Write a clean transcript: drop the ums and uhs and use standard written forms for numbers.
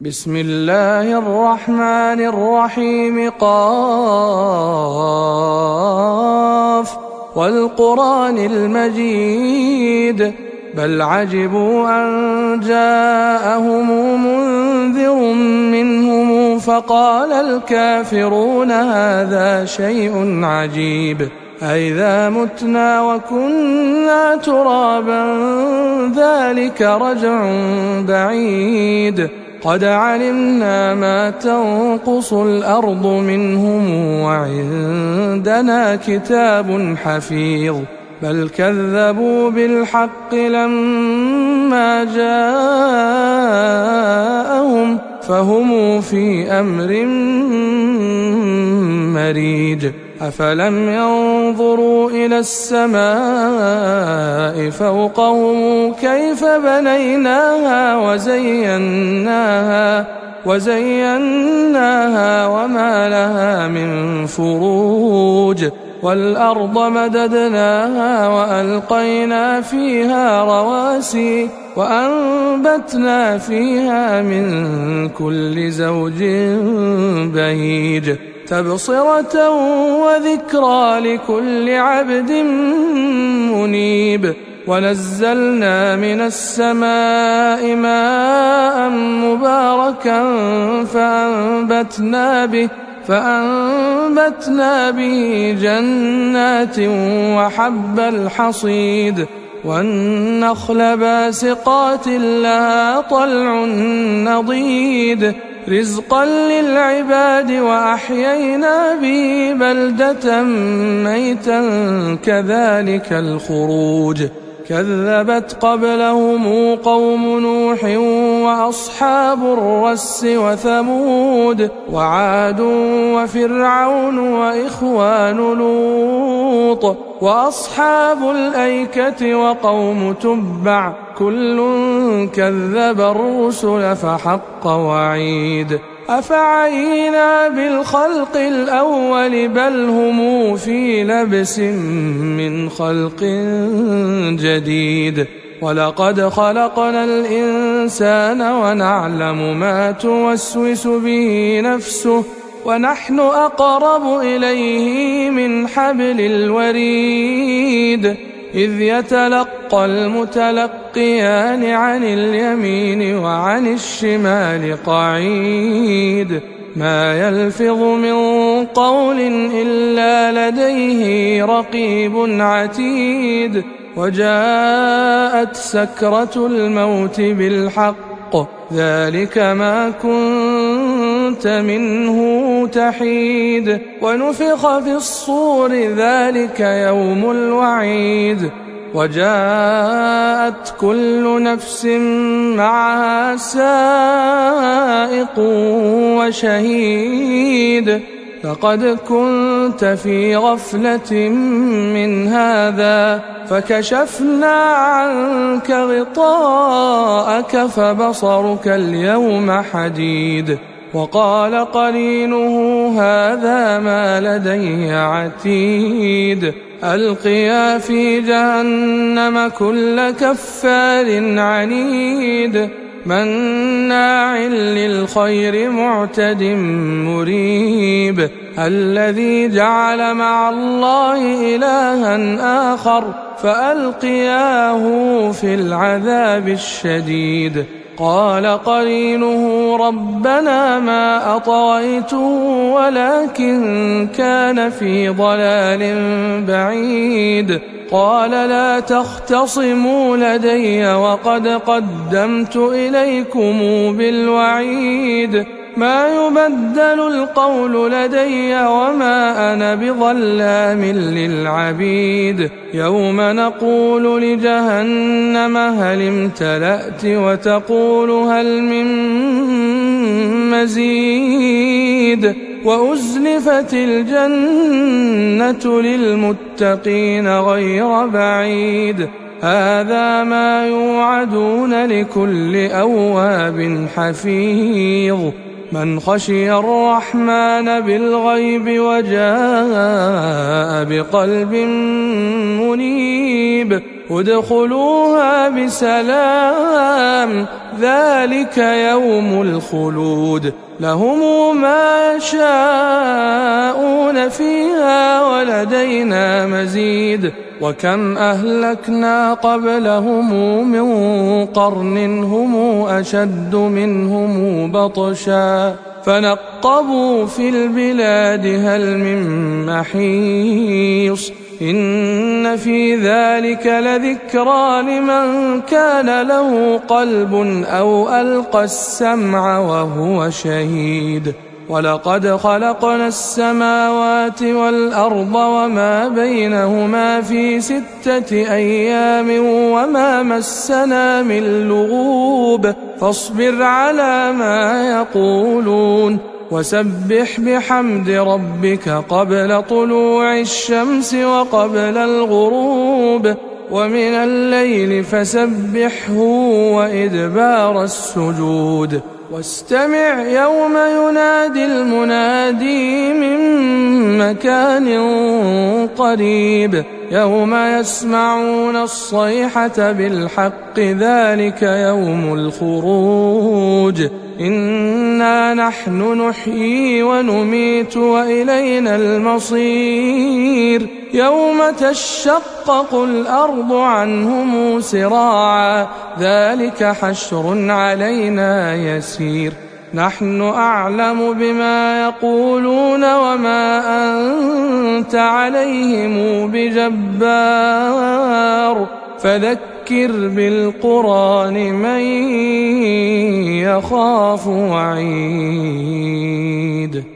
بسم الله الرحمن الرحيم. قاف والقرآن المجيد بل عجبوا أن جاءهم منذر منهم فقال الكافرون هذا شيء عجيب أئذا متنا وكنا ترابا ذلك رجع بعيد قد علمنا ما تنقص الأرض منهم وعندنا كتاب حفيظ بل كذبوا بالحق لما جاءهم فهم في أمر مريج أفلم ينظروا إلى السماء فوقهم كيف بنيناها وزيناها وما لها من فروج والأرض مددناها وألقينا فيها رواسي وأنبتنا فيها من كل زوج بهيج تبصرة وذكرى لكل عبد منيب ونزلنا من السماء ماء مباركا فأنبتنا به جنات وحب الحصيد والنخل باسقات لها طلع نضيد رزقا للعباد وأحيينا به بلدة ميتا كذلك الخروج كذبت قبلهم قوم نوح وأصحاب الرس وثمود وعاد وفرعون وإخوان لوط وأصحاب الأيكة وقوم تبع كل كذب الرسل فحق وعيد أفعينا بالخلق الأول بل هم في لبس من خلق جديد ولقد خلقنا الإنسان ونعلم ما توسوس به نفسه ونحن أقرب إليه من حبل الوريد إذ يتلقى المتلقيان عن اليمين وعن الشمال قعيد ما يلفظ من قول إلا لديه رقيب عتيد وجاءت سكرة الموت بالحق ذلك ما كنت منه تحيد ونفخ في الصور ذلك يوم الوعيد وجاءت كل نفس معها سائق وشهيد لقد كنت في غفلة من هذا فكشفنا عنك غطاءك فبصرك اليوم حديد وقال قرينه هذا ما لدي عتيد ألقيا في جهنم كل كفار عنيد مناع للخير معتد مريب الذي جعل مع الله إلها آخر فألقياه في العذاب الشديد قال قرينه ربنا ما أطغيته ولكن كان في ضلال بعيد قال لا تختصموا لدي وقد قدمت إليكم بالوعيد ما يبدل القول لدي وما أنا بظلام للعبيد يوم نقول لجهنم هل امتلأت وتقول هل من مزيد وأزلفت الجنة للمتقين غير بعيد هذا ما يوعدون لكل أواب حفيظ من خشي الرحمن بالغيب وجاء بقلب منيب ادخلوها بسلام ذلك يوم الخلود لهم ما يشاءون فيها ولدينا مزيد وكم أهلكنا قبلهم من قرن هم أشد منهم بطشا فنقبوا في البلاد هل من محيص إن في ذلك لذكرى لمن كان له قلب أو ألقى السمع وهو شهيد ولقد خلقنا السماوات والأرض وما بينهما في 6 أيام وما مسنا من لغوب فاصبر على ما يقولون وسبح بحمد ربك قبل طلوع الشمس وقبل الغروب ومن الليل فسبحه وإدبار السجود واستمع يوم ينادي المنادي من مكان قريب يوم يسمعون الصيحة بالحق ذلك يوم الخروج إنا نحن نحيي ونميت وإلينا المصير يوم تشقق الأرض عنهم سراعا ذلك حشر علينا يسير نحن أعلم بما يقولون وما أنت عليهم بجبار فذكر بالقرآن من يخاف وعيد